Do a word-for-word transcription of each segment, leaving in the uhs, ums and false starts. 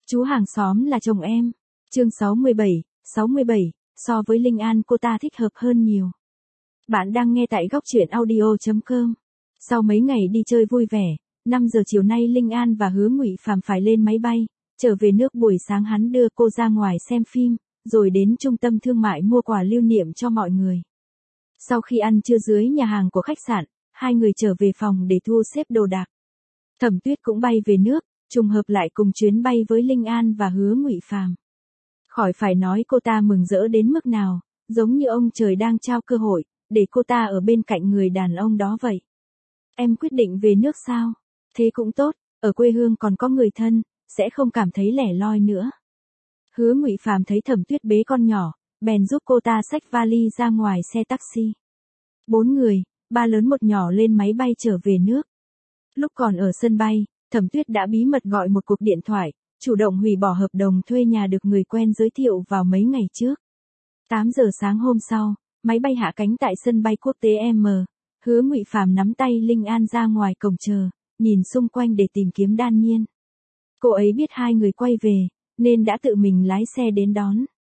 Chú hàng xóm là chồng em. Chương sáu mươi bảy, sáu mươi bảy, so với Linh An cô ta thích hợp hơn nhiều. Bạn đang nghe tại góc truyện audio chấm com. Sau mấy ngày đi chơi vui vẻ, năm giờ chiều nay Linh An và Hứa Ngụy Phàm phải lên máy bay, trở về nước. Buổi sáng hắn đưa cô ra ngoài xem phim, rồi đến trung tâm thương mại mua quà lưu niệm cho mọi người. Sau khi ăn trưa dưới nhà hàng của khách sạn, hai người trở về phòng để thu xếp đồ đạc. Thẩm Tuyết cũng bay về nước, trùng hợp lại cùng chuyến bay với Linh An và Hứa Ngụy Phàm. Khỏi phải nói cô ta mừng rỡ đến mức nào, giống như ông trời đang trao cơ hội, để cô ta ở bên cạnh người đàn ông đó vậy. Em quyết định về nước sao? Thế cũng tốt, ở quê hương còn có người thân, sẽ không cảm thấy lẻ loi nữa. Hứa Ngụy Phàm thấy Thẩm Tuyết bế con nhỏ, bèn giúp cô ta xách vali ra ngoài xe taxi. Bốn người, ba lớn một nhỏ lên máy bay trở về nước. Lúc còn ở sân bay, Thẩm Tuyết đã bí mật gọi một cuộc điện thoại, chủ động hủy bỏ hợp đồng thuê nhà được người quen giới thiệu vào mấy ngày trước. tám giờ sáng hôm sau, máy bay hạ cánh tại sân bay quốc tế M. Hứa Ngụy Phàm nắm tay Linh An ra ngoài cổng chờ, nhìn xung quanh để tìm kiếm Đan Nhiên. Cô ấy biết hai người quay về, nên đã tự mình lái xe đến đón.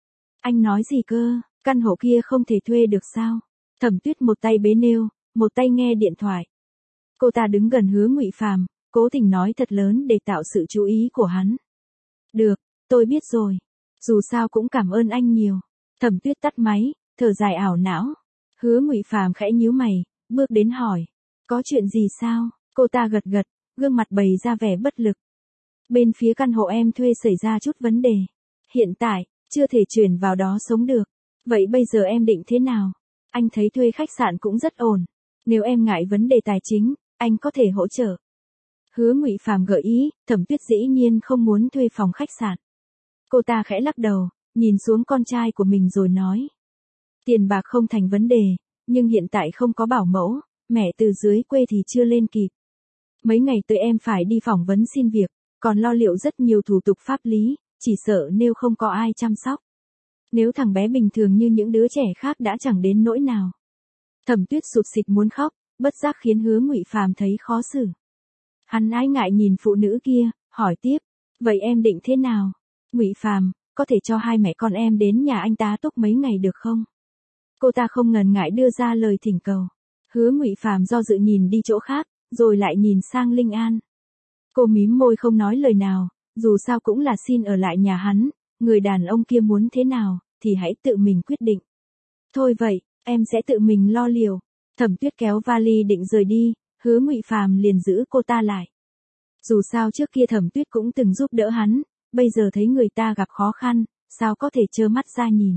Anh nói gì cơ, căn hộ kia không thể thuê được sao? Thẩm Tuyết một tay bế nêu, một tay nghe điện thoại. Cô ta đứng gần Hứa Ngụy Phàm, cố tình nói thật lớn để tạo sự chú ý của hắn. Được, tôi biết rồi. Dù sao cũng cảm ơn anh nhiều. Thẩm Tuyết tắt máy, thở dài ảo não. Hứa Ngụy Phàm khẽ nhíu mày, bước đến hỏi. Có chuyện gì sao? Cô ta gật gật, gương mặt bày ra vẻ bất lực. Bên phía căn hộ em thuê xảy ra chút vấn đề. Hiện tại, chưa thể chuyển vào đó sống được. Vậy bây giờ em định thế nào? Anh thấy thuê khách sạn cũng rất ổn. Nếu em ngại vấn đề tài chính, anh có thể hỗ trợ. Hứa Ngụy Phàm gợi ý, Thẩm Tuyết dĩ nhiên không muốn thuê phòng khách sạn. Cô ta khẽ lắc đầu, nhìn xuống con trai của mình rồi nói. Tiền bạc không thành vấn đề, nhưng hiện tại không có bảo mẫu, mẹ từ dưới quê thì chưa lên kịp. Mấy ngày tới em phải đi phỏng vấn xin việc, còn lo liệu rất nhiều thủ tục pháp lý, chỉ sợ nếu không có ai chăm sóc. Nếu thằng bé bình thường như những đứa trẻ khác đã chẳng đến nỗi nào. Thẩm Tuyết sụt sịt muốn khóc, bất giác khiến Hứa Ngụy Phàm thấy khó xử. Hắn ái ngại nhìn phụ nữ kia, hỏi tiếp, vậy em định thế nào? Ngụy Phàm, có thể cho hai mẹ con em đến nhà anh tá túc mấy ngày được không? Cô ta không ngần ngại đưa ra lời thỉnh cầu. Hứa Ngụy Phàm do dự nhìn đi chỗ khác, rồi lại nhìn sang Linh An. Cô mím môi không nói lời nào, dù sao cũng là xin ở lại nhà hắn, người đàn ông kia muốn thế nào, thì hãy tự mình quyết định. Thôi vậy, em sẽ tự mình lo liều. Thẩm Tuyết kéo vali định rời đi, Hứa Ngụy Phàm liền giữ cô ta lại. Dù sao trước kia Thẩm Tuyết cũng từng giúp đỡ hắn, bây giờ thấy người ta gặp khó khăn, sao có thể trơ mắt ra nhìn.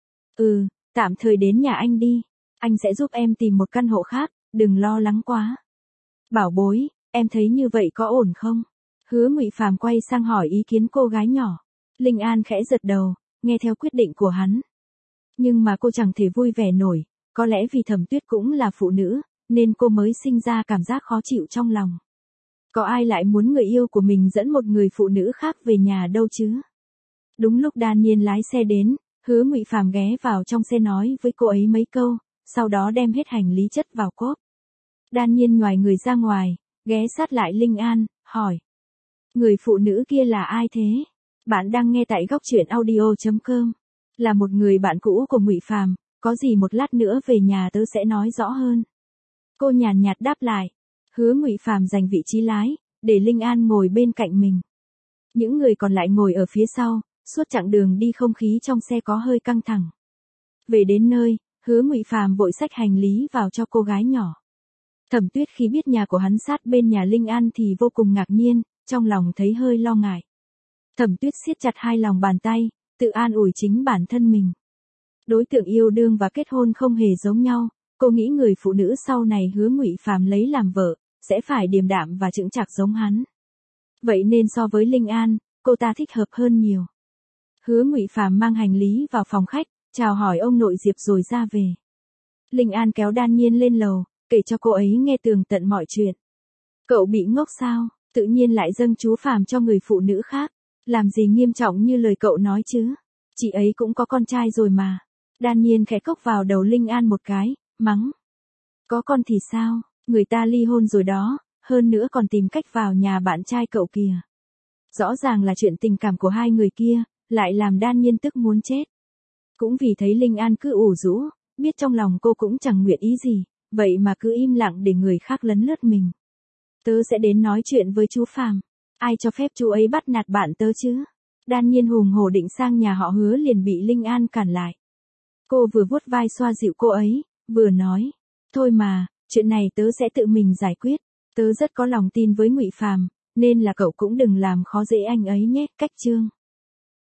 Ừ, tạm thời đến nhà anh đi, anh sẽ giúp em tìm một căn hộ khác, đừng lo lắng quá. Bảo bối, em thấy như vậy có ổn không? Hứa Ngụy Phàm quay sang hỏi ý kiến cô gái nhỏ. Linh An khẽ giật đầu, nghe theo quyết định của hắn. Nhưng mà cô chẳng thể vui vẻ nổi, có lẽ vì Thẩm Tuyết cũng là phụ nữ, nên cô mới sinh ra cảm giác khó chịu trong lòng. Có ai lại muốn người yêu của mình dẫn một người phụ nữ khác về nhà đâu chứ? Đúng lúc Đan Nhiên lái xe đến, Hứa Ngụy Phàm ghé vào trong xe nói với cô ấy mấy câu, sau đó đem hết hành lý chất vào cốp. Đan Nhiên nhoài người ra ngoài, ghé sát lại Linh An, hỏi. Người phụ nữ kia là ai thế? Bạn đang nghe tại góc truyện audio chấm com. Là một người bạn cũ của Ngụy Phàm, có gì một lát nữa về nhà tớ sẽ nói rõ hơn. Cô nhàn nhạt đáp lại. Hứa Ngụy Phàm giành vị trí lái, để Linh An ngồi bên cạnh mình. Những người còn lại ngồi ở phía sau, suốt chặng đường đi không khí trong xe có hơi căng thẳng. Về đến nơi, Hứa Ngụy Phàm vội xách hành lý vào cho cô gái nhỏ. Thẩm Tuyết khi biết nhà của hắn sát bên nhà Linh An thì vô cùng ngạc nhiên, trong lòng thấy hơi lo ngại. Thẩm Tuyết siết chặt hai lòng bàn tay, tự an ủi chính bản thân mình. Đối tượng yêu đương và kết hôn không hề giống nhau, cô nghĩ người phụ nữ sau này Hứa Ngụy Phàm lấy làm vợ, sẽ phải điềm đạm và chững chạc giống hắn. Vậy nên so với Linh An, cô ta thích hợp hơn nhiều. Hứa Ngụy Phàm mang hành lý vào phòng khách, chào hỏi ông nội Diệp rồi ra về. Linh An kéo Đan Nhiên lên lầu, kể cho cô ấy nghe tường tận mọi chuyện. Cậu bị ngốc sao, tự nhiên lại dâng chú Phàm cho người phụ nữ khác, làm gì nghiêm trọng như lời cậu nói chứ, chị ấy cũng có con trai rồi mà. Đan Nhiên khẽ cốc vào đầu Linh An một cái, mắng. Có con thì sao, người ta ly hôn rồi đó, hơn nữa còn tìm cách vào nhà bạn trai cậu kìa. Rõ ràng là chuyện tình cảm của hai người kia, lại làm Đan Nhiên tức muốn chết. Cũng vì thấy Linh An cứ ủ rũ, biết trong lòng cô cũng chẳng nguyện ý gì, vậy mà cứ im lặng để người khác lấn lướt mình. Tớ sẽ đến nói chuyện với chú Phàm. Ai cho phép chú ấy bắt nạt bạn tớ chứ? Đan Nhiên hùng hổ định sang nhà họ Hứa liền bị Linh An cản lại. Cô vừa vuốt vai xoa dịu cô ấy, vừa nói, thôi mà, chuyện này tớ sẽ tự mình giải quyết. Tớ rất có lòng tin với Ngụy Phàm, nên là cậu cũng đừng làm khó dễ anh ấy nhé. Cách chương